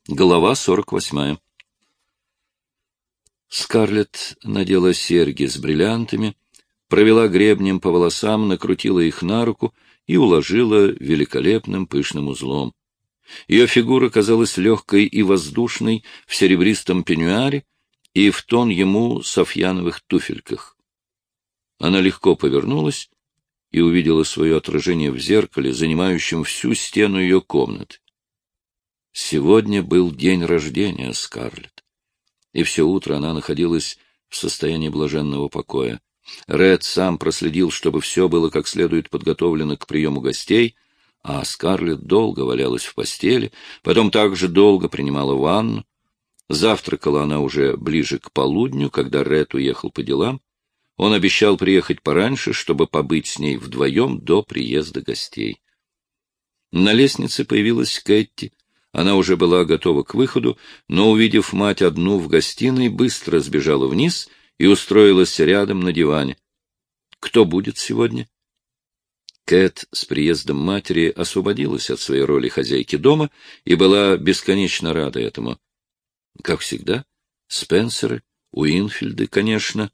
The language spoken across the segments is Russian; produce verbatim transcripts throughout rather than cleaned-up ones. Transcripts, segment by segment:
Глава сорок восьмая. Скарлетт надела серьги с бриллиантами, провела гребнем по волосам, накрутила их на руку и уложила великолепным пышным узлом. Ее фигура казалась легкой и воздушной в серебристом пеньюаре и в тон ему софьяновых туфельках. Она легко повернулась и увидела свое отражение в зеркале, занимающем всю стену ее комнаты. Сегодня был день рождения Скарлетт, и все утро она находилась в состоянии блаженного покоя. Ред сам проследил, чтобы все было как следует подготовлено к приему гостей, а Скарлетт долго валялась в постели, потом также долго принимала ванну. Завтракала она уже ближе к полудню, когда Ред уехал по делам. Он обещал приехать пораньше, чтобы побыть с ней вдвоем до приезда гостей. На лестнице появилась Кэти. Она уже была готова к выходу, но, увидев мать одну в гостиной, быстро сбежала вниз и устроилась рядом на диване. «Кто будет сегодня?» Кэт с приездом матери освободилась от своей роли хозяйки дома и была бесконечно рада этому. Как всегда, Спенсеры, Уинфилды, конечно,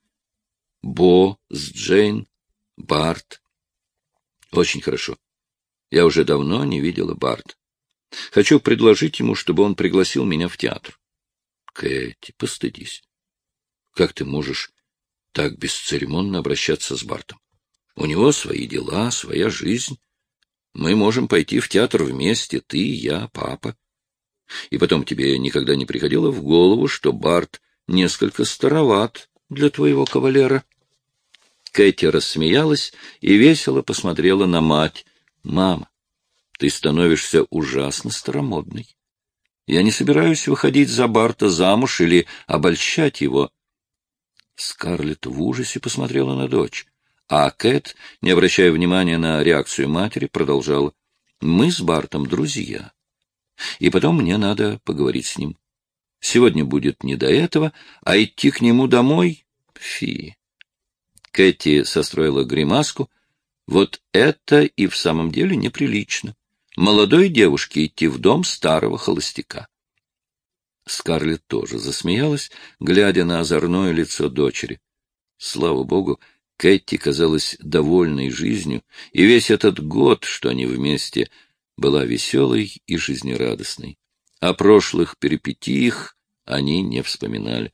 Бо с Джейн, Барт. Очень хорошо. Я уже давно не видела Барт. Хочу предложить ему, чтобы он пригласил меня в театр. Кэти, постыдись. Как ты можешь так бесцеремонно обращаться с Бартом? У него свои дела, своя жизнь. Мы можем пойти в театр вместе, ты, я, папа. И потом тебе никогда не приходило в голову, что Барт несколько староват для твоего кавалера? Кэти рассмеялась и весело посмотрела на мать. Мама, ты становишься ужасно старомодной. Я не собираюсь выходить за Барта замуж или обольщать его. Скарлетт в ужасе посмотрела на дочь, а Кэт, не обращая внимания на реакцию матери, продолжала. Мы с Бартом друзья, и потом мне надо поговорить с ним. Сегодня будет не до этого, а идти к нему домой — фи. Кэти состроила гримаску. Вот это и в самом деле неприлично. Молодой девушке идти в дом старого холостяка. Скарлетт тоже засмеялась, глядя на озорное лицо дочери. Слава богу, Кэти казалась довольной жизнью, и весь этот год, что они вместе, была веселой и жизнерадостной. О прошлых перипетиях они не вспоминали.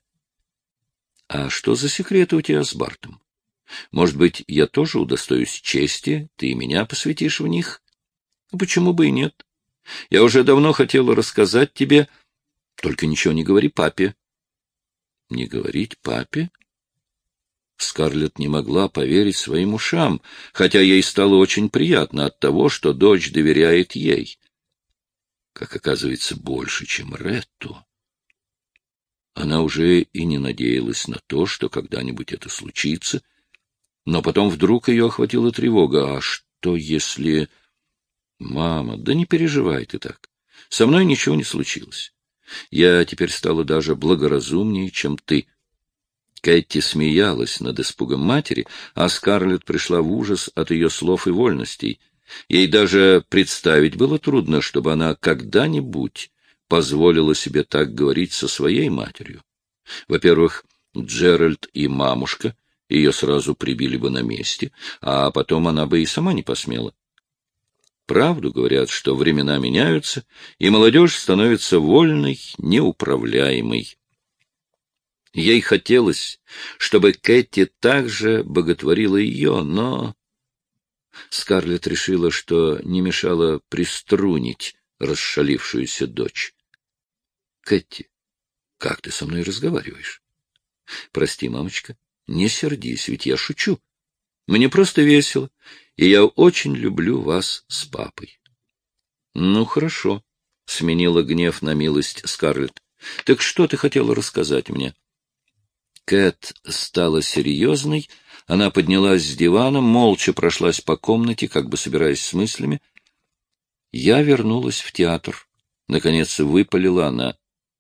— А что за секреты у тебя с Бартом? Может быть, я тоже удостоюсь чести, ты меня посвятишь в них? Почему бы и нет? Я уже давно хотела рассказать тебе, только ничего не говори папе. Не говорить папе? Скарлетт не могла поверить своим ушам, хотя ей стало очень приятно от того, что дочь доверяет ей. Как оказывается, больше, чем Ретту. Она уже и не надеялась на то, что когда-нибудь это случится, но потом вдруг ее охватила тревога. А что если... Мама, да не переживай ты так. Со мной ничего не случилось. Я теперь стала даже благоразумнее, чем ты. Кэти смеялась над испугом матери, а Скарлетт пришла в ужас от ее слов и вольностей. Ей даже представить было трудно, чтобы она когда-нибудь позволила себе так говорить со своей матерью. Во-первых, Джеральд и мамушка ее сразу прибили бы на месте, а потом она бы и сама не посмела. Правду говорят, что времена меняются, и молодежь становится вольной, неуправляемой. Ей хотелось, чтобы Кэти также боготворила ее, но... Скарлетт решила, что не мешало приструнить расшалившуюся дочь. — Кэти, как ты со мной разговариваешь? — Прости, мамочка, не сердись, ведь я шучу. Мне просто весело, и я очень люблю вас с папой. — Ну, хорошо, — сменила гнев на милость Скарлетт. — Так что ты хотела рассказать мне? Кэт стала серьезной, она поднялась с дивана, молча прошлась по комнате, как бы собираясь с мыслями. Я вернулась в театр. Наконец выпалила она.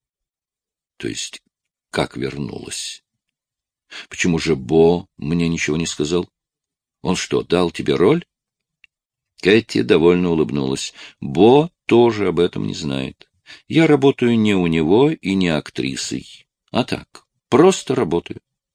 То есть, как вернулась? Почему же Бо мне ничего не сказал? Он что, дал тебе роль? Кэти довольно улыбнулась. Бо тоже об этом не знает. Я работаю не у него и не актрисой, а так, просто работаю.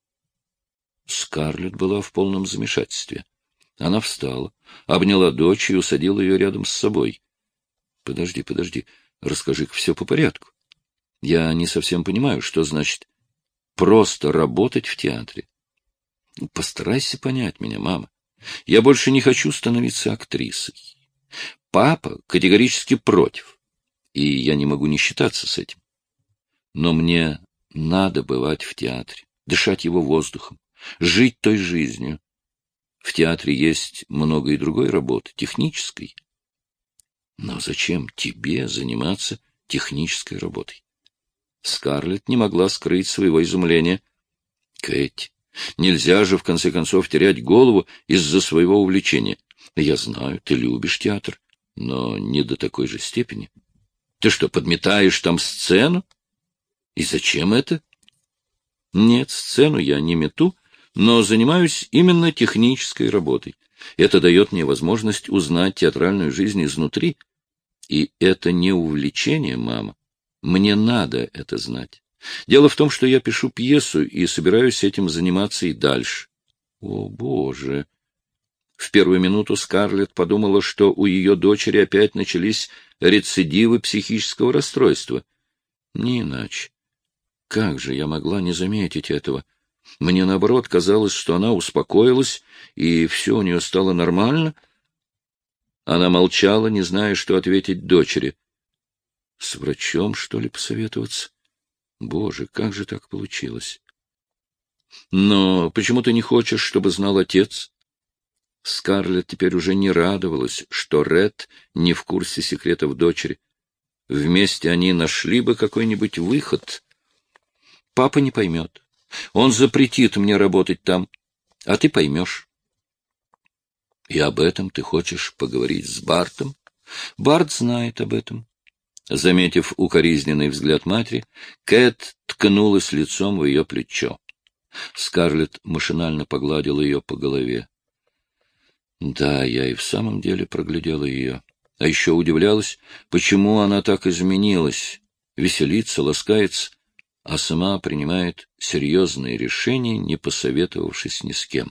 Скарлетт была в полном замешательстве. Она встала, обняла дочь и усадила ее рядом с собой. — Подожди, подожди, расскажи-ка все по порядку. Я не совсем понимаю, что значит просто работать в театре. Постарайся понять меня, мама. Я больше не хочу становиться актрисой. Папа категорически против, и я не могу не считаться с этим. Но мне надо бывать в театре, дышать его воздухом, жить той жизнью. В театре есть много и другой работы, технической. Но зачем тебе заниматься технической работой? Скарлетт не могла скрыть своего изумления. Кэти, нельзя же, в конце концов, терять голову из-за своего увлечения. Я знаю, ты любишь театр, но не до такой же степени. Ты что, подметаешь там сцену? И зачем это? Нет, сцену я не мету, но занимаюсь именно технической работой. Это дает мне возможность узнать театральную жизнь изнутри. И это не увлечение, мама. Мне надо это знать. Дело в том, что я пишу пьесу и собираюсь этим заниматься и дальше. О, Боже! В первую минуту Скарлетт подумала, что у ее дочери опять начались рецидивы психического расстройства. Не иначе. Как же я могла не заметить этого? Мне, наоборот, казалось, что она успокоилась, и все у нее стало нормально. Она молчала, не зная, что ответить дочери. С врачом, что ли, посоветоваться? Боже, как же так получилось? Но почему ты не хочешь, чтобы знал отец? Скарлетт теперь уже не радовалась, что Ред не в курсе секретов дочери. Вместе они нашли бы какой-нибудь выход. Папа не поймет. Он запретит мне работать там, а ты поймешь. И об этом ты хочешь поговорить с Бартом? Барт знает об этом. Заметив укоризненный взгляд матери, Кэт ткнулась лицом в ее плечо. Скарлетт машинально погладила ее по голове. Да, я и в самом деле проглядела ее. А еще удивлялась, почему она так изменилась, веселится, ласкается, а сама принимает серьезные решения, не посоветовавшись ни с кем.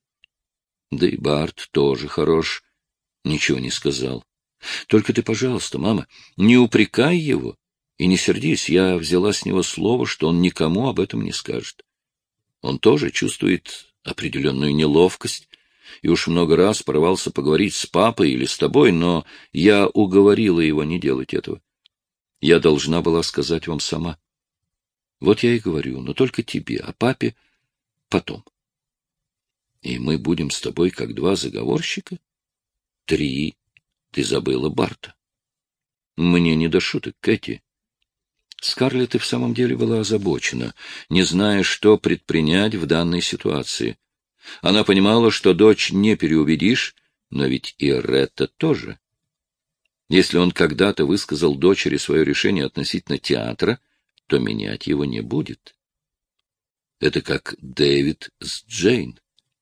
Да и Барт тоже хорош, ничего не сказал. Только ты, пожалуйста, мама, не упрекай его и не сердись, я взяла с него слово, что он никому об этом не скажет. Он тоже чувствует определенную неловкость и уж много раз порывался поговорить с папой или с тобой, но я уговорила его не делать этого. Я должна была сказать вам сама. Вот я и говорю, но только тебе, а папе потом. И мы будем с тобой как два заговорщика? Три. Ты забыла Барта. Мне не до шуток, Кэти. Скарлетт и в самом деле была озабочена, не зная, что предпринять в данной ситуации. Она понимала, что дочь не переубедишь, но ведь и Ретта тоже. Если он когда-то высказал дочери свое решение относительно театра, то менять его не будет. Это как Дэвид с Джейн.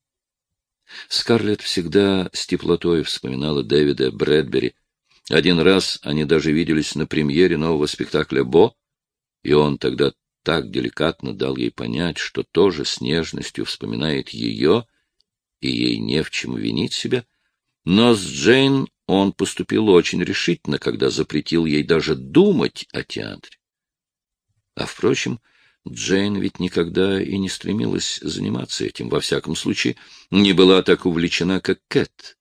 Скарлетт всегда с теплотой вспоминала Дэвида Брэдбери. Один раз они даже виделись на премьере нового спектакля «Бо», и он тогда так деликатно дал ей понять, что тоже с нежностью вспоминает ее, и ей не в чем винить себя. Но с Джейн он поступил очень решительно, когда запретил ей даже думать о театре. А, впрочем, Джейн ведь никогда и не стремилась заниматься этим, во всяком случае, не была так увлечена, как Кэт.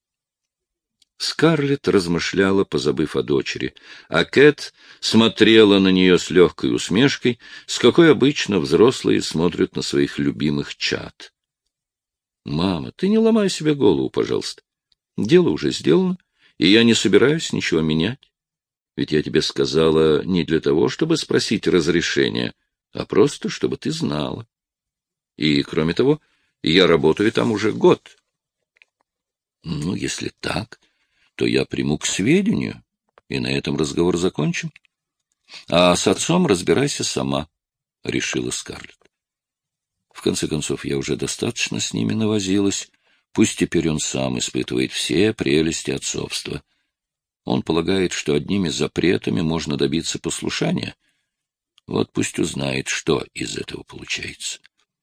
Скарлетт размышляла, позабыв о дочери, а Кэт смотрела на нее с легкой усмешкой, с какой обычно взрослые смотрят на своих любимых чад. — Мама, ты не ломай себе голову, пожалуйста. Дело уже сделано, и я не собираюсь ничего менять. Ведь я тебе сказала не для того, чтобы спросить разрешения, а просто, чтобы ты знала. И, кроме того, я работаю там уже год. Ну, если так, то я приму к сведению, и на этом разговор закончим. А с отцом разбирайся сама, — решила Скарлетт. В конце концов, я уже достаточно с ними навозилась. Пусть теперь он сам испытывает все прелести отцовства. Он полагает, что одними запретами можно добиться послушания. Вот пусть узнает, что из этого получается.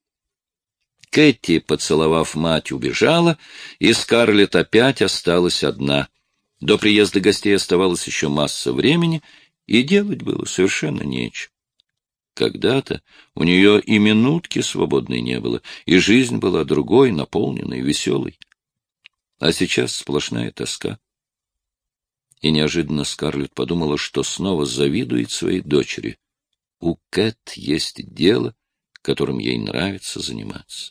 Кэти, поцеловав мать, убежала, и Скарлетт опять осталась одна. До приезда гостей оставалось еще масса времени, и делать было совершенно нечего. Когда-то у нее и минутки свободной не было, и жизнь была другой, наполненной, веселой. А сейчас сплошная тоска. И неожиданно Скарлетт подумала, что снова завидует своей дочери. У Кэт есть дело, которым ей нравится заниматься.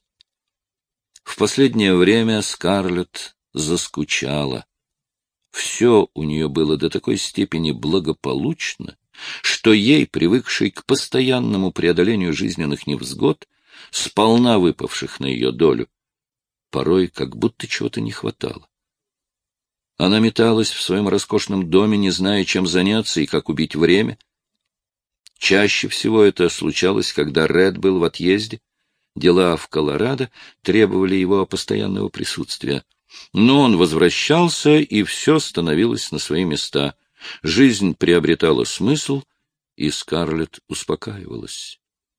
В последнее время Скарлетт заскучала. Все у нее было до такой степени благополучно, что ей, привыкшей к постоянному преодолению жизненных невзгод, сполна выпавших на ее долю, порой как будто чего-то не хватало. Она металась в своем роскошном доме, не зная, чем заняться и как убить время. Чаще всего это случалось, когда Ред был в отъезде. Дела в Колорадо требовали его постоянного присутствия. Но он возвращался, и все становилось на свои места. Жизнь приобретала смысл, и Скарлетт успокаивалась.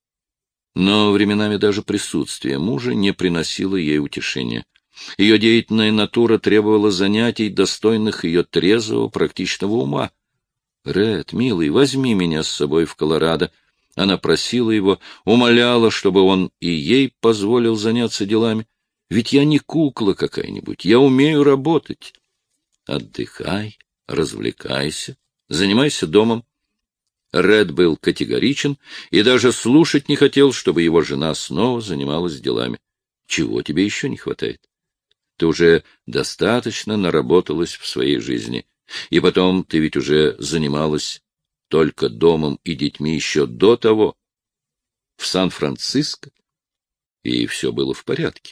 Но временами даже присутствие мужа не приносило ей утешения. Ее деятельная натура требовала занятий, достойных ее трезвого, практичного ума. «Ред, милый, возьми меня с собой в Колорадо». Она просила его, умоляла, чтобы он и ей позволил заняться делами. «Ведь я не кукла какая-нибудь, я умею работать». «Отдыхай, развлекайся, занимайся домом». Ред был категоричен и даже слушать не хотел, чтобы его жена снова занималась делами. «Чего тебе еще не хватает? Ты уже достаточно наработалась в своей жизни. И потом ты ведь уже занималась только домом и детьми еще до того, в Сан-Франциско, и все было в порядке».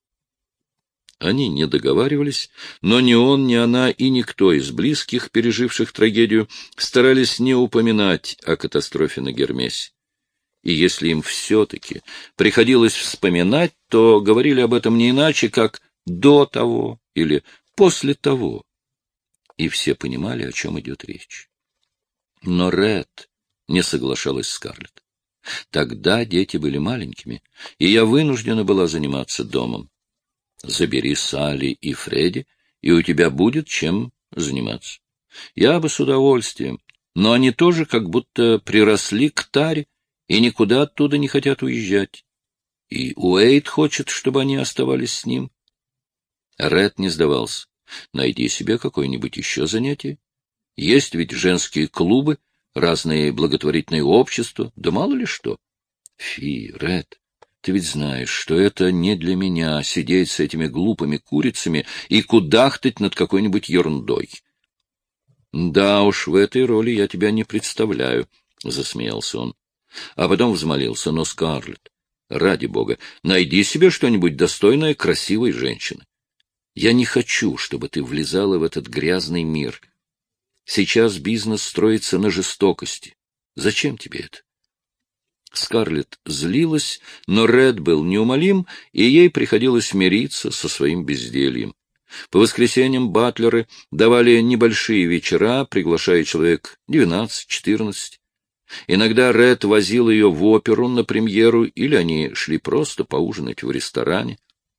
Они не договаривались, но ни он, ни она и никто из близких, переживших трагедию, старались не упоминать о катастрофе на Гермесе. И если им все-таки приходилось вспоминать, то говорили об этом не иначе, как «до того» или «после того». И все понимали, о чем идет речь. Но Ред не соглашалась Скарлетт. Тогда дети были маленькими, и я вынуждена была заниматься домом. Забери Салли и Фредди, и у тебя будет чем заниматься. Я бы с удовольствием, но они тоже как будто приросли к Таре и никуда оттуда не хотят уезжать. И Уэйд хочет, чтобы они оставались с ним. Ред не сдавался. Найди себе какое-нибудь еще занятие. Есть ведь женские клубы, разные благотворительные общества, да мало ли что. Фи, Ред, ты ведь знаешь, что это не для меня — сидеть с этими глупыми курицами и кудахтать над какой-нибудь ерундой. — Да уж, в этой роли я тебя не представляю, — засмеялся он. А потом взмолился: — но, Скарлетт, ради бога, найди себе что-нибудь достойное красивой женщины. Я не хочу, чтобы ты влезала в этот грязный мир. Сейчас бизнес строится на жестокости. Зачем тебе это? Скарлетт злилась, но Ред был неумолим, и ей приходилось мириться со своим бездельем. По воскресеньям батлеры давали небольшие вечера, приглашая человек двенадцать-четырнадцать. Иногда Ред возил ее в оперу на премьеру, или они шли просто поужинать в ресторане.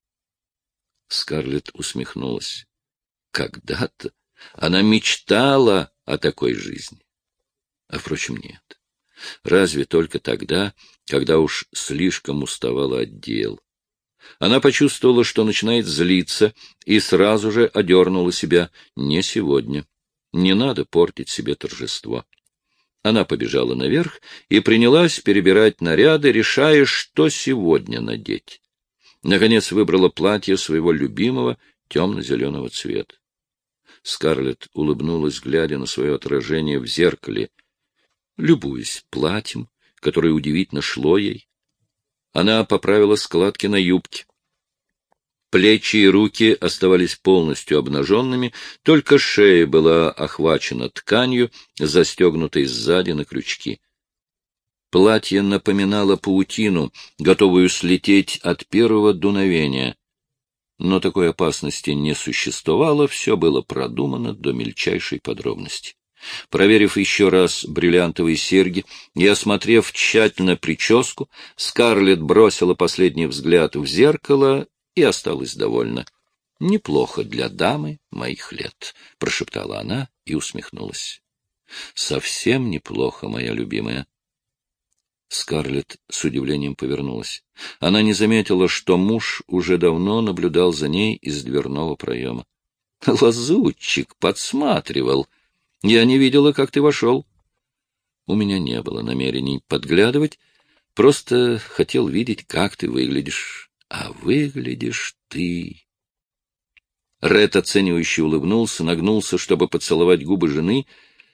Скарлетт усмехнулась. Когда-то она мечтала о такой жизни. А, впрочем, нет. Разве только тогда, когда уж слишком уставала от дел. Она почувствовала, что начинает злиться, и сразу же одернула себя: не сегодня. Не надо портить себе торжество. Она побежала наверх и принялась перебирать наряды, решая, что сегодня надеть. Наконец выбрала платье своего любимого темно-зеленого цвета. Скарлетт улыбнулась, глядя на свое отражение в зеркале, любуясь платьем, которое удивительно шло ей. Она поправила складки на юбке. Плечи и руки оставались полностью обнаженными, только шея была охвачена тканью, застегнутой сзади на крючки. Платье напоминало паутину, готовую слететь от первого дуновения. но такой опасности не существовало, все было продумано до мельчайшей подробности. Проверив еще раз бриллиантовые серьги и осмотрев тщательно прическу, Скарлетт бросила последний взгляд в зеркало и осталась довольна. — Неплохо для дамы моих лет, — прошептала она и усмехнулась. — Совсем неплохо, моя любимая. Скарлетт с удивлением повернулась. Она не заметила, что муж уже давно наблюдал за ней из дверного проема. — Лазутчик подсматривал. Я не видела, как ты вошел. У меня не было намерений подглядывать, просто хотел видеть, как ты выглядишь. А выглядишь ты... Ред оценивающе улыбнулся, нагнулся, чтобы поцеловать губы жены.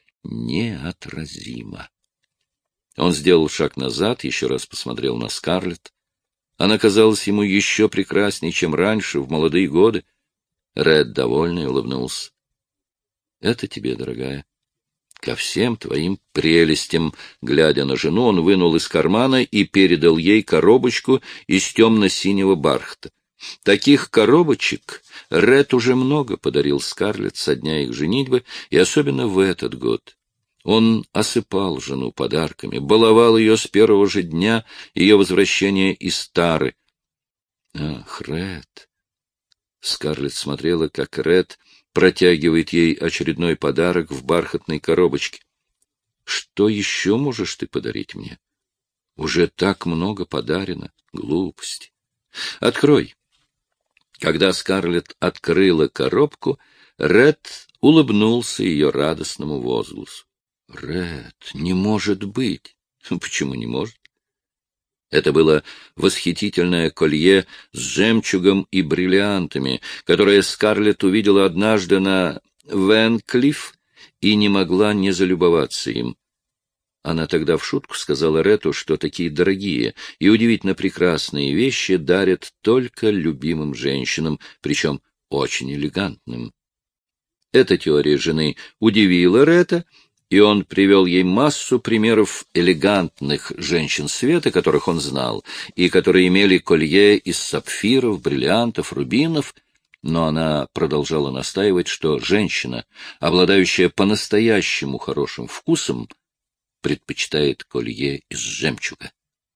Неотразимо. Он сделал шаг назад, еще раз посмотрел на Скарлетт. Она казалась ему еще прекраснее, чем раньше, в молодые годы. Ред, довольный, улыбнулся. — Это тебе, дорогая. Ко всем твоим прелестям. Глядя на жену, он вынул из кармана и передал ей коробочку из темно-синего бархата. Таких коробочек Ред уже много подарил Скарлетт со дня их женитьбы, и особенно в этот год. Он осыпал жену подарками, баловал ее с первого же дня ее возвращения из Тары. Ах, Ред! Скарлетт смотрела, как Ред протягивает ей очередной подарок в бархатной коробочке. Что еще можешь ты подарить мне? Уже так много подарено. Глупости. Открой. Когда Скарлетт открыла коробку, Ред улыбнулся ее радостному возгласу. — Ред, не может быть! Почему не может? Это было восхитительное колье с жемчугом и бриллиантами, которое Скарлетт увидела однажды на Венклифф и не могла не залюбоваться им. Она тогда в шутку сказала Рету, что такие дорогие и удивительно прекрасные вещи дарят только любимым женщинам, причем очень элегантным. Эта теория жены удивила Рета, и он привел ей массу примеров элегантных женщин света, которых он знал, и которые имели колье из сапфиров, бриллиантов, рубинов, но она продолжала настаивать, что женщина, обладающая по-настоящему хорошим вкусом, предпочитает колье из жемчуга.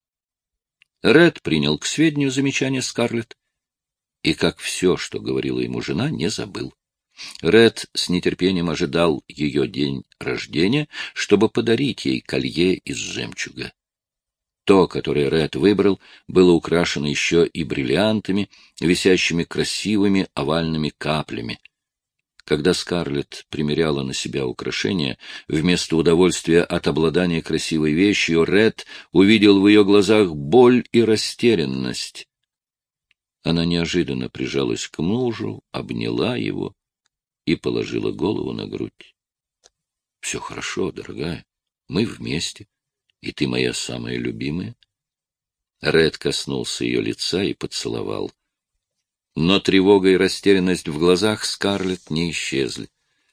Ред принял к сведению замечание Скарлетт, и, как все, что говорила ему жена, не забыл. Ред с нетерпением ожидал ее день рождения, чтобы подарить ей колье из жемчуга. То, которое Ред выбрал, было украшено еще и бриллиантами, висящими красивыми овальными каплями. Когда Скарлетт примеряла на себя украшения, вместо удовольствия от обладания красивой вещью, Ред увидел в ее глазах боль и растерянность. Она неожиданно прижалась к мужу, обняла его и положила голову на грудь. — Все хорошо, дорогая, мы вместе, и ты моя самая любимая. Ред коснулся ее лица и поцеловал. Но тревога и растерянность в глазах Скарлетт не исчезли.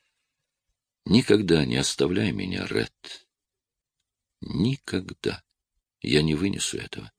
— Никогда не оставляй меня, Ред. Никогда. Я не вынесу этого.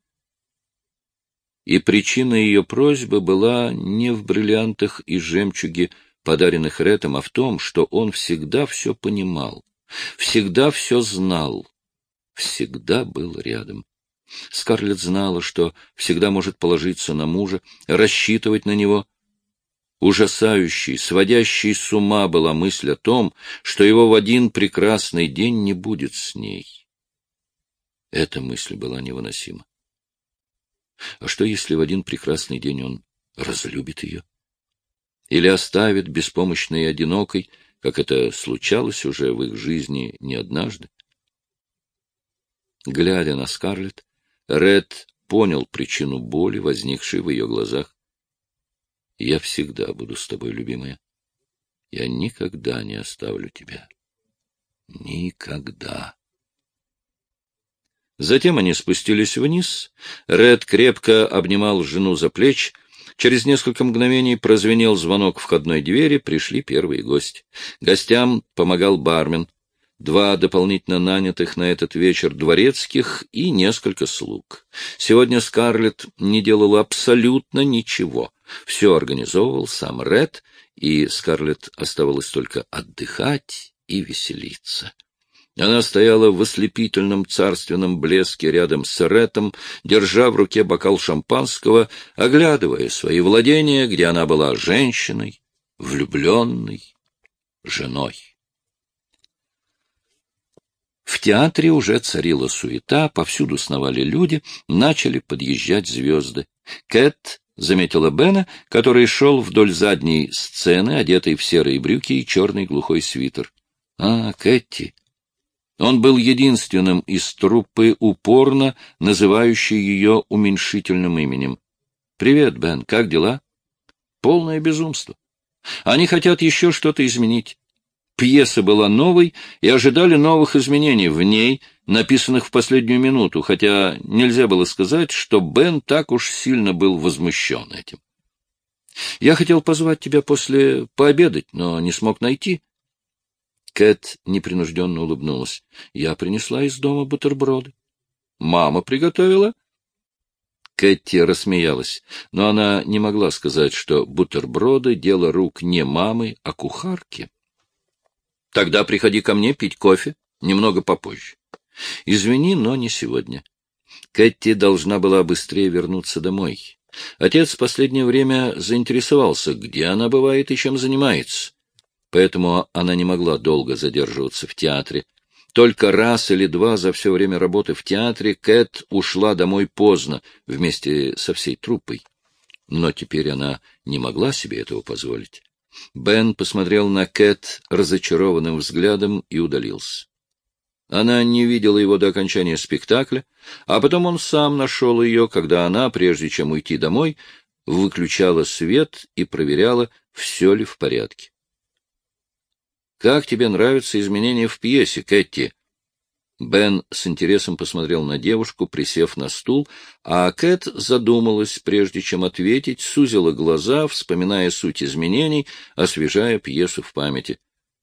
И причина ее просьбы была не в бриллиантах и жемчуге, подаренных Ретом, а в том, что он всегда все понимал, всегда все знал, всегда был рядом. Скарлетт знала, что всегда может положиться на мужа, рассчитывать на него. Ужасающей, сводящей с ума была мысль о том, что его в один прекрасный день не будет с ней. Эта мысль была невыносима. А что, если в один прекрасный день он разлюбит ее? Или оставит беспомощной и одинокой, как это случалось уже в их жизни не однажды? Глядя на Скарлетт, Ред понял причину боли, возникшей в ее глазах. — Я всегда буду с тобой, любимая. Я никогда не оставлю тебя. Никогда. Затем они спустились вниз. Ред крепко обнимал жену за плечи. Через несколько мгновений прозвенел звонок входной двери, пришли первые гости. Гостям помогал бармен. два дополнительно нанятых на этот вечер дворецких и несколько слуг. Сегодня Скарлетт не делала абсолютно ничего. Все организовывал сам Ред, и Скарлетт оставалось только отдыхать и веселиться. Она стояла в ослепительном царственном блеске рядом с Ретом, держа в руке бокал шампанского, оглядывая свои владения, где она была женщиной, влюбленной, женой. В театре уже царила суета, повсюду сновали люди, начали подъезжать звезды. Кэт заметила Бена, который шел вдоль задней сцены, одетый в серые брюки и черный глухой свитер. — А, Кэти! Он был единственным из труппы, упорно называющей ее уменьшительным именем. — Привет, Бен, как дела? — Полное безумство. Они хотят еще что-то изменить. Пьеса была новой, и ожидали новых изменений в ней, написанных в последнюю минуту, хотя нельзя было сказать, что Бен так уж сильно был возмущен этим. — Я хотел позвать тебя после пообедать, но не смог найти. Кэт непринужденно улыбнулась. — Я принесла из дома бутерброды. — Мама приготовила? Кэти рассмеялась, но она не могла сказать, что бутерброды — дело рук не мамы, а кухарки. — Тогда приходи ко мне пить кофе немного попозже. — Извини, но не сегодня. Кэти должна была быстрее вернуться домой. Отец в последнее время заинтересовался, где она бывает и чем занимается. Поэтому она не могла долго задерживаться в театре. Только раз или два за все время работы в театре Кэт ушла домой поздно, вместе со всей труппой. Но теперь она не могла себе этого позволить. Бен посмотрел на Кэт разочарованным взглядом и удалился. Она не видела его до окончания спектакля, а потом он сам нашел ее, когда она, прежде чем уйти домой, выключала свет и проверяла, все ли в порядке. «Как тебе нравятся изменения в пьесе, Кэти?» Бен с интересом посмотрел на девушку, присев на стул, а Кэт задумалась, прежде чем ответить, сузила глаза, вспоминая суть изменений, освежая пьесу в памяти.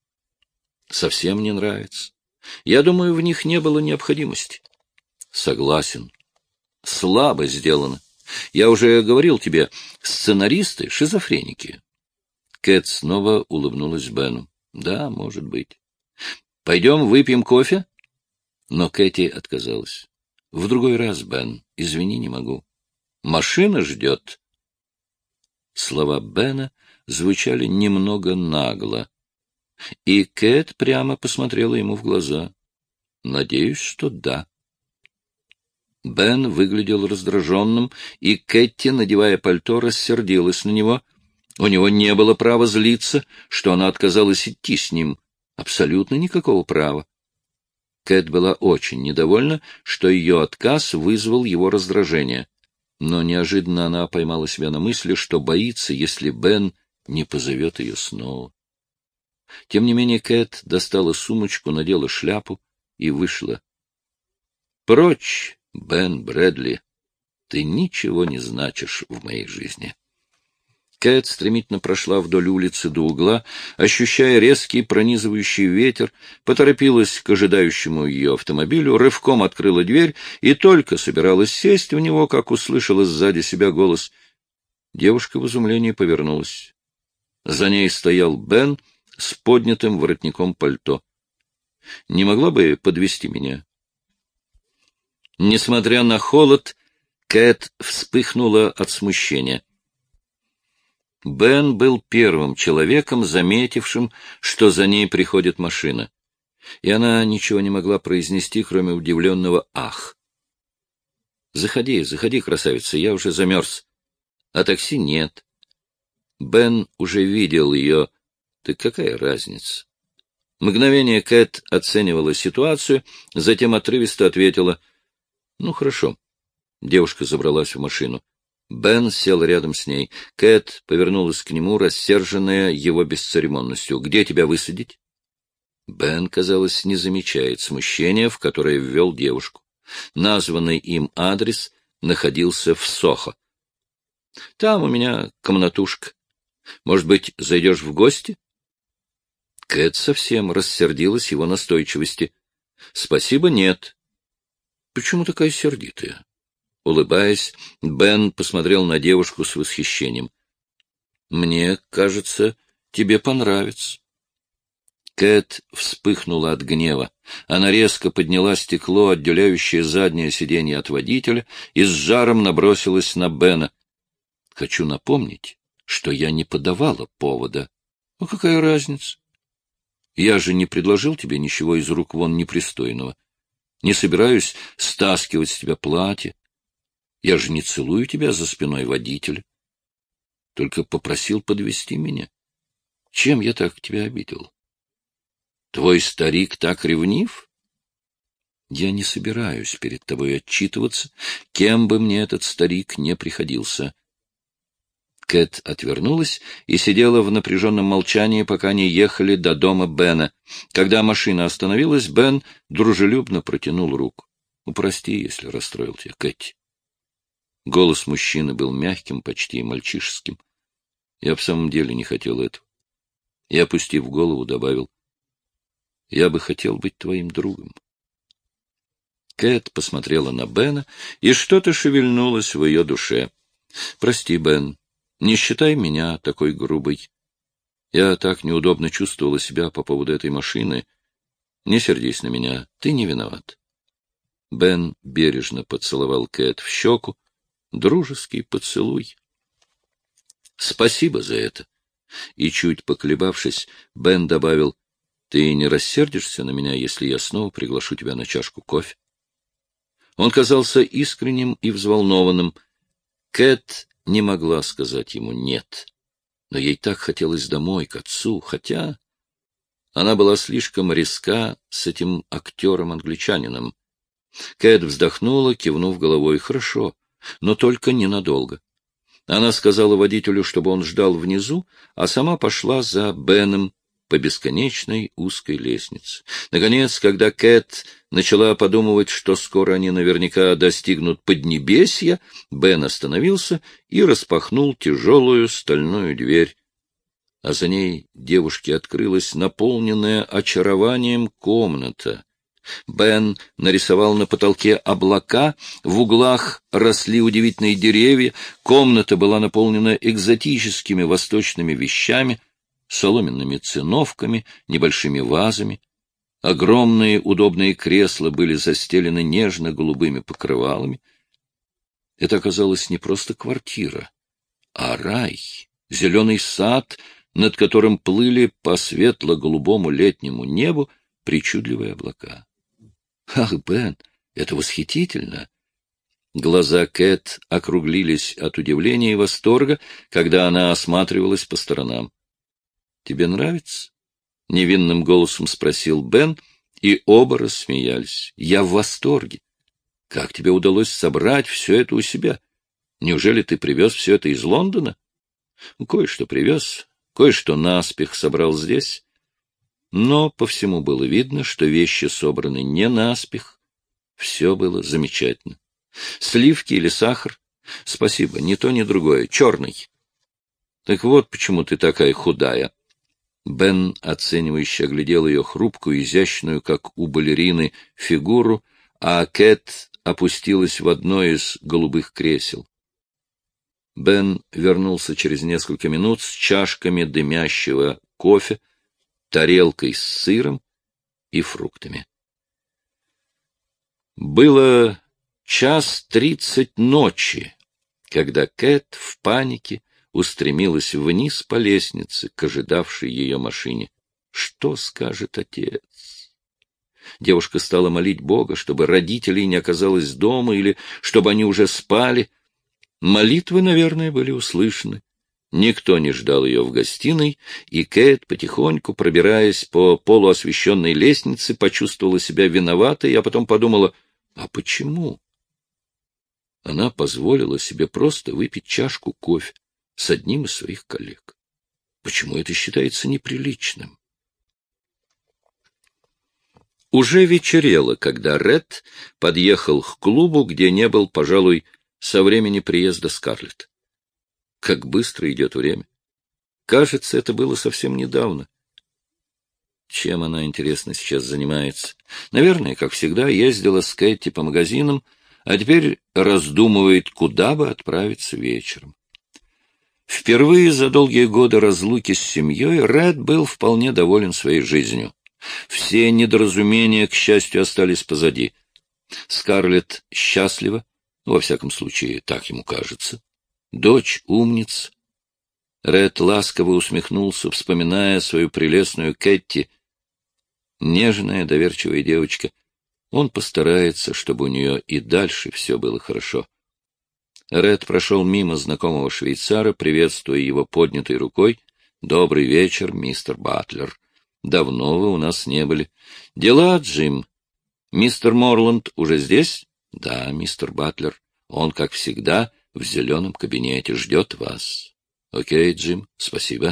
«Совсем не нравится. Я думаю, в них не было необходимости». «Согласен. Слабо сделано. Я уже говорил тебе, сценаристы — шизофреники». Кэт снова улыбнулась Бену. Да, может быть. Пойдем выпьем кофе? Но Кэти отказалась. В другой раз, Бен, извини, не могу. Машина ждет. Слова Бена звучали немного нагло, и Кэт прямо посмотрела ему в глаза. Надеюсь, что да. Бен выглядел раздраженным, и Кэти, надевая пальто, рассердилась на него. У него не было права злиться, что она отказалась идти с ним. Абсолютно никакого права. Кэт была очень недовольна, что ее отказ вызвал его раздражение. Но неожиданно она поймала себя на мысли, что боится, если Бен не позовет ее снова. Тем не менее Кэт достала сумочку, надела шляпу и вышла. — Прочь, Бен Брэдли, ты ничего не значишь в моей жизни. Кэт стремительно прошла вдоль улицы до угла, ощущая резкий пронизывающий ветер, поторопилась к ожидающему ее автомобилю, рывком открыла дверь и только собиралась сесть в него, как услышала сзади себя голос. Девушка в изумлении повернулась. За ней стоял Бен с поднятым воротником пальто. — Не могла бы подвезти меня? Несмотря на холод, Кэт вспыхнула от смущения. Бен был первым человеком, заметившим, что за ней приходит машина, и она ничего не могла произнести, кроме удивленного «ах». — Заходи, заходи, красавица, я уже замерз. А такси нет. Бен уже видел ее. Так какая разница? Мгновение Кэт оценивала ситуацию, затем отрывисто ответила. — Ну, хорошо. Девушка забралась в машину. Бен сел рядом с ней. Кэт повернулась к нему, рассерженная его бесцеремонностью. — Где тебя высадить? Бен, казалось, не замечает смущения, в которое ввел девушку. Названный им адрес находился в Сохо. — Там у меня комнатушка. Может быть, зайдешь в гости? Кэт совсем рассердилась его настойчивости. — Спасибо, нет. — Почему такая сердитая? Улыбаясь, Бен посмотрел на девушку с восхищением. — Мне кажется, тебе понравится. Кэт вспыхнула от гнева. Она резко подняла стекло, отделяющее заднее сиденье от водителя, и с жаром набросилась на Бена. — Хочу напомнить, что я не подавала повода. — Ну, какая разница? Я же не предложил тебе ничего из рук вон непристойного. Не собираюсь стаскивать с тебя платье. Я же не целую тебя за спиной водителя. Только попросил подвезти меня. Чем я так тебя обидел? Твой старик так ревнив? Я не собираюсь перед тобой отчитываться, кем бы мне этот старик не приходился. Кэт отвернулась и сидела в напряженном молчании, пока они ехали до дома Бена. Когда машина остановилась, Бен дружелюбно протянул руку. — Ну, прости, если расстроил тебя, Кэти. Голос мужчины был мягким, почти мальчишеским. Я в самом деле не хотел этого. И, опустив голову, добавил: — Я бы хотел быть твоим другом. Кэт посмотрела на Бена, и что-то шевельнулось в ее душе. — Прости, Бен. Не считай меня такой грубой. Я так неудобно чувствовала себя по поводу этой машины. Не сердись на меня, ты не виноват. Бен бережно поцеловал Кэт в щеку. Дружеский поцелуй. Спасибо за это. И, чуть поколебавшись, Бен добавил: ты не рассердишься на меня, если я снова приглашу тебя на чашку кофе? Он казался искренним и взволнованным. Кэт не могла сказать ему «нет», но ей так хотелось домой, к отцу, хотя она была слишком резка с этим актером-англичанином. Кэт вздохнула, кивнув головой: «Хорошо, но только ненадолго». Она сказала водителю, чтобы он ждал внизу, а сама пошла за Беном по бесконечной узкой лестнице. Наконец, когда Кэт начала подумывать, что скоро они наверняка достигнут Поднебесья, Бен остановился и распахнул тяжелую стальную дверь. А за ней девушке открылась наполненная очарованием комната. Бен нарисовал на потолке облака, в углах росли удивительные деревья, комната была наполнена экзотическими восточными вещами, соломенными циновками, небольшими вазами. Огромные удобные кресла были застелены нежно-голубыми покрывалами. Это оказалось не просто квартира, а рай, зеленый сад, над которым плыли по светло-голубому летнему небу причудливые облака. «Ах, Бен, это восхитительно!» Глаза Кэт округлились от удивления и восторга, когда она осматривалась по сторонам. «Тебе нравится?» — невинным голосом спросил Бен, и оба рассмеялись. «Я в восторге! Как тебе удалось собрать все это у себя? Неужели ты привез все это из Лондона?» «Кое-что привез, кое-что наспех собрал здесь». Но по всему было видно, что вещи собраны не наспех. Все было замечательно. Сливки или сахар? Спасибо, ни то, ни другое. Черный. Так вот, почему ты такая худая. Бен оценивающе оглядел ее хрупкую, изящную, как у балерины, фигуру, а Кэт опустилась в одно из голубых кресел. Бен вернулся через несколько минут с чашками дымящего кофе, тарелкой с сыром и фруктами. Было час тридцать ночи, когда Кэт в панике устремилась вниз по лестнице к ожидавшей ее машине. Что скажет отец? Девушка стала молить Бога, чтобы родителей не оказалось дома или чтобы они уже спали. Молитвы, наверное, были услышаны. Никто не ждал ее в гостиной, и Кэт, потихоньку пробираясь по полуосвещенной лестнице, почувствовала себя виноватой, а потом подумала: а почему? Она позволила себе просто выпить чашку кофе с одним из своих коллег. Почему это считается неприличным? Уже вечерело, когда Ред подъехал к клубу, где не был, пожалуй, со времени приезда Скарлетт. Как быстро идет время. Кажется, это было совсем недавно. Чем она, интересно, сейчас занимается? Наверное, как всегда, ездила с Кэти по магазинам, а теперь раздумывает, куда бы отправиться вечером. Впервые за долгие годы разлуки с семьей Ред был вполне доволен своей жизнью. Все недоразумения, к счастью, остались позади. Скарлетт счастлива, во всяком случае, так ему кажется. Дочь умница. Ред ласково усмехнулся, вспоминая свою прелестную Кэти. Нежная, доверчивая девочка. Он постарается, чтобы у нее и дальше все было хорошо. Ред прошел мимо знакомого швейцара, приветствуя его поднятой рукой. «Добрый вечер, мистер Батлер. Давно вы у нас не были. Дела, Джим? Мистер Морланд уже здесь?» «Да, мистер Батлер. Он, как всегда, в зеленом кабинете ждет вас». «Окей, Джим, спасибо».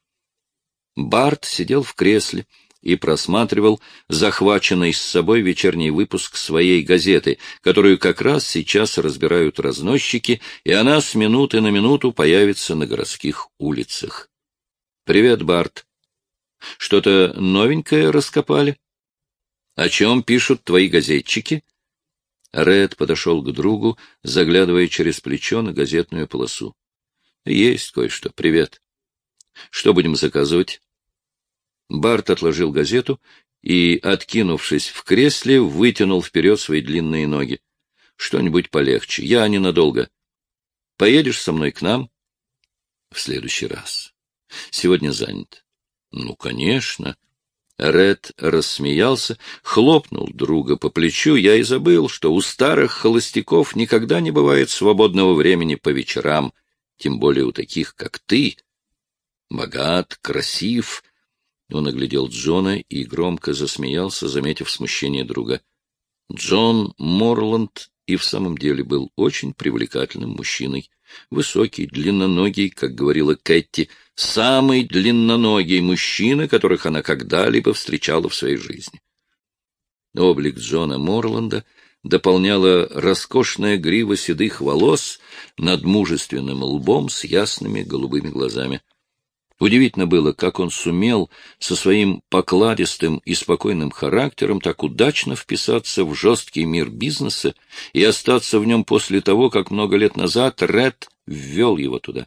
Барт сидел в кресле и просматривал захваченный с собой вечерний выпуск своей газеты, которую как раз сейчас разбирают разносчики, и она с минуты на минуту появится на городских улицах. «Привет, Барт. Что-то новенькое раскопали? О чем пишут твои газетчики?» Ред подошел к другу, заглядывая через плечо на газетную полосу. «Есть кое-что. Привет. Что будем заказывать?» Барт отложил газету и, откинувшись в кресле, вытянул вперед свои длинные ноги. «Что-нибудь полегче. Я ненадолго. Поедешь со мной к нам?» «В следующий раз. Сегодня занят». «Ну, конечно». Ред рассмеялся, хлопнул друга по плечу. «Я и забыл, что у старых холостяков никогда не бывает свободного времени по вечерам, тем более у таких, как ты. Богат, красив». Он оглядел Джона и громко засмеялся, заметив смущение друга. Джон Морланд и в самом деле был очень привлекательным мужчиной. Высокий, длинноногий, как говорила Кэти, самый длинноногий мужчина, которых она когда-либо встречала в своей жизни. Облик Джона Морланда дополняла роскошная грива седых волос над мужественным лбом с ясными голубыми глазами. Удивительно было, как он сумел со своим покладистым и спокойным характером так удачно вписаться в жесткий мир бизнеса и остаться в нем после того, как много лет назад Ред ввел его туда.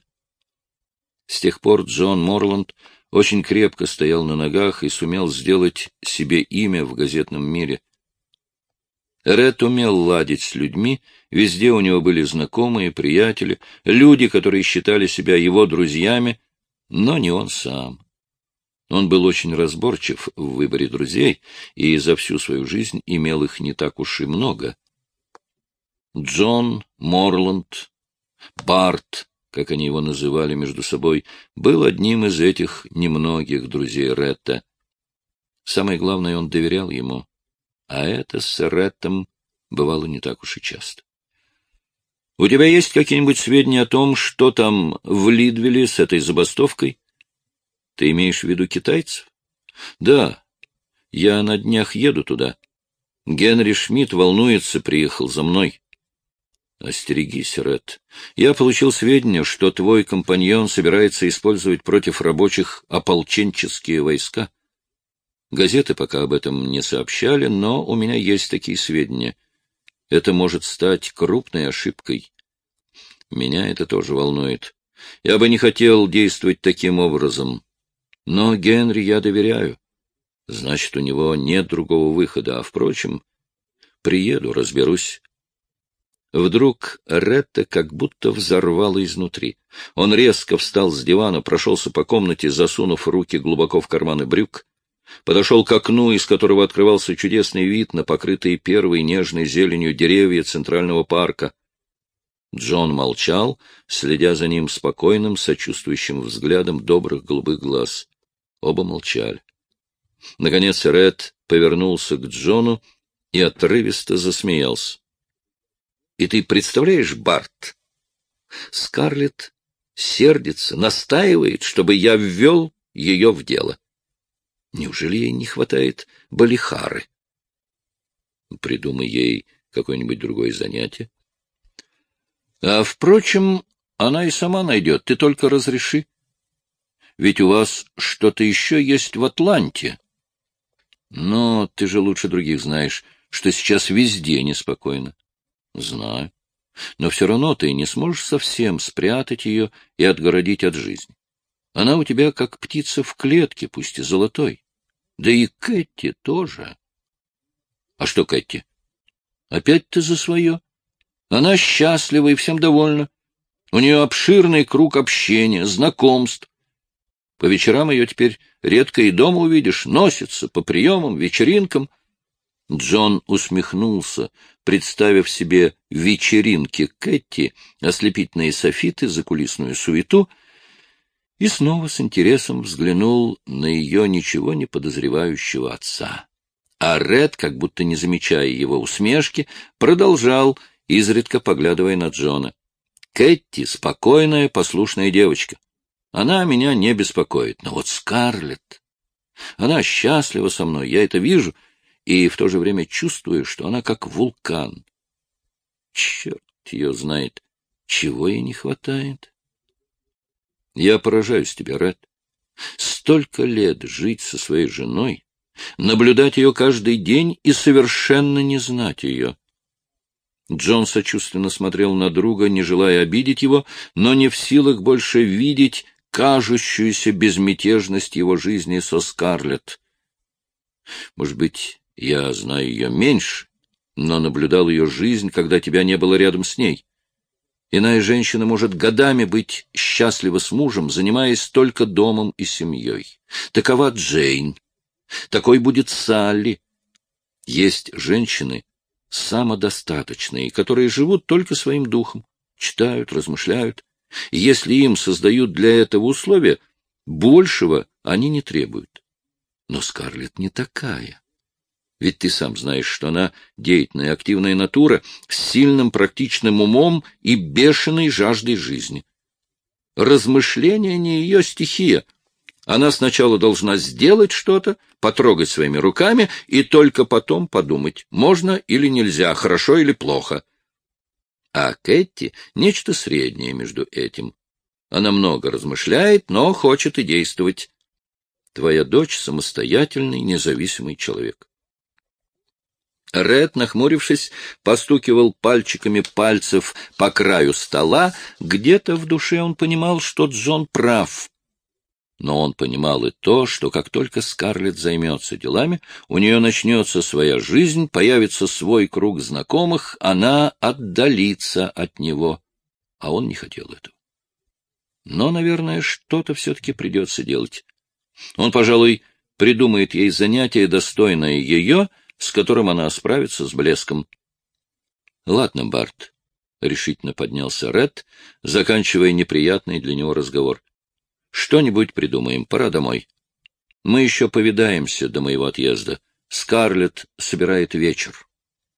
С тех пор Джон Морланд очень крепко стоял на ногах и сумел сделать себе имя в газетном мире. Ред умел ладить с людьми, везде у него были знакомые, приятели, люди, которые считали себя его друзьями, но не он сам. Он был очень разборчив в выборе друзей и за всю свою жизнь имел их не так уж и много. Джон Морланд, Барт, как они его называли между собой, был одним из этих немногих друзей Ретта. Самое главное, он доверял ему, а это с Реттом бывало не так уж и часто. — У тебя есть какие-нибудь сведения о том, что там в Лидвилле с этой забастовкой? Ты имеешь в виду китайцев? — Да. Я на днях еду туда. Генри Шмидт волнуется, приехал за мной. — Остерегись, Ред. Я получил сведения, что твой компаньон собирается использовать против рабочих ополченческие войска. Газеты пока об этом не сообщали, но у меня есть такие сведения. Это может стать крупной ошибкой. Меня это тоже волнует. Я бы не хотел действовать таким образом. Но Генри я доверяю. Значит, у него нет другого выхода. А, впрочем, приеду, разберусь. Вдруг Ретта как будто взорвало изнутри. Он резко встал с дивана, прошелся по комнате, засунув руки глубоко в карманы брюк, подошел к окну, из которого открывался чудесный вид на покрытые первой нежной зеленью деревья Центрального парка. Джон молчал, следя за ним спокойным, сочувствующим взглядом добрых голубых глаз. Оба молчали. Наконец Ред повернулся к Джону и отрывисто засмеялся. — И ты представляешь, Барт, Скарлетт сердится, настаивает, чтобы я ввел ее в дело. Неужели ей не хватает балихары? Придумай ей какое-нибудь другое занятие. А, впрочем, она и сама найдет, ты только разреши. Ведь у вас что-то еще есть в Атланте. Но ты же лучше других знаешь, что сейчас везде неспокойно. Знаю. Но все равно ты не сможешь совсем спрятать ее и отгородить от жизни. Она у тебя как птица в клетке, пусть и золотой. Да и Кэти тоже. А что Кэти? Опять ты за свое? Она счастлива и всем довольна. У нее обширный круг общения, знакомств. По вечерам ее теперь редко и дома увидишь, носится по приемам, вечеринкам. Джон усмехнулся, представив себе вечеринки Кэти, ослепительные софиты, закулисную суету, и снова с интересом взглянул на ее ничего не подозревающего отца. А Ред, как будто не замечая его усмешки, продолжал, изредка поглядывая на Джона. «Кэти — спокойная, послушная девочка. Она меня не беспокоит. Но вот Скарлетт... Она счастлива со мной, я это вижу, и в то же время чувствую, что она как вулкан. Черт ее знает, чего ей не хватает. Я поражаюсь тебе, Ред. Столько лет жить со своей женой, наблюдать ее каждый день и совершенно не знать ее. Джон сочувственно смотрел на друга, не желая обидеть его, но не в силах больше видеть кажущуюся безмятежность его жизни со Скарлетт. Может быть, я знаю ее меньше, но наблюдал ее жизнь, когда тебя не было рядом с ней. Иная женщина может годами быть счастлива с мужем, занимаясь только домом и семьей. Такова Джейн. Такой будет Салли. Есть женщины самодостаточные, которые живут только своим духом, читают, размышляют. И если им создают для этого условия, большего они не требуют. Но Скарлетт не такая. Ведь ты сам знаешь, что она деятельная, активная натура с сильным практичным умом и бешеной жаждой жизни. Размышления не ее стихия. Она сначала должна сделать что-то, потрогать своими руками и только потом подумать, можно или нельзя, хорошо или плохо. А Кэти — нечто среднее между этим. Она много размышляет, но хочет и действовать. Твоя дочь — самостоятельный, независимый человек. Ред, нахмурившись, постукивал пальчиками пальцев по краю стола. Где-то в душе он понимал, что Джон прав. Но он понимал и то, что как только Скарлетт займется делами, у нее начнется своя жизнь, появится свой круг знакомых, она отдалится от него. А он не хотел этого. Но, наверное, что-то все-таки придется делать. Он, пожалуй, придумает ей занятие, достойное ее, с которым она справится с блеском. — Ладно, Барт, — решительно поднялся Ред, заканчивая неприятный для него разговор. — Что-нибудь придумаем, пора домой. Мы еще повидаемся до моего отъезда. Скарлетт собирает вечер.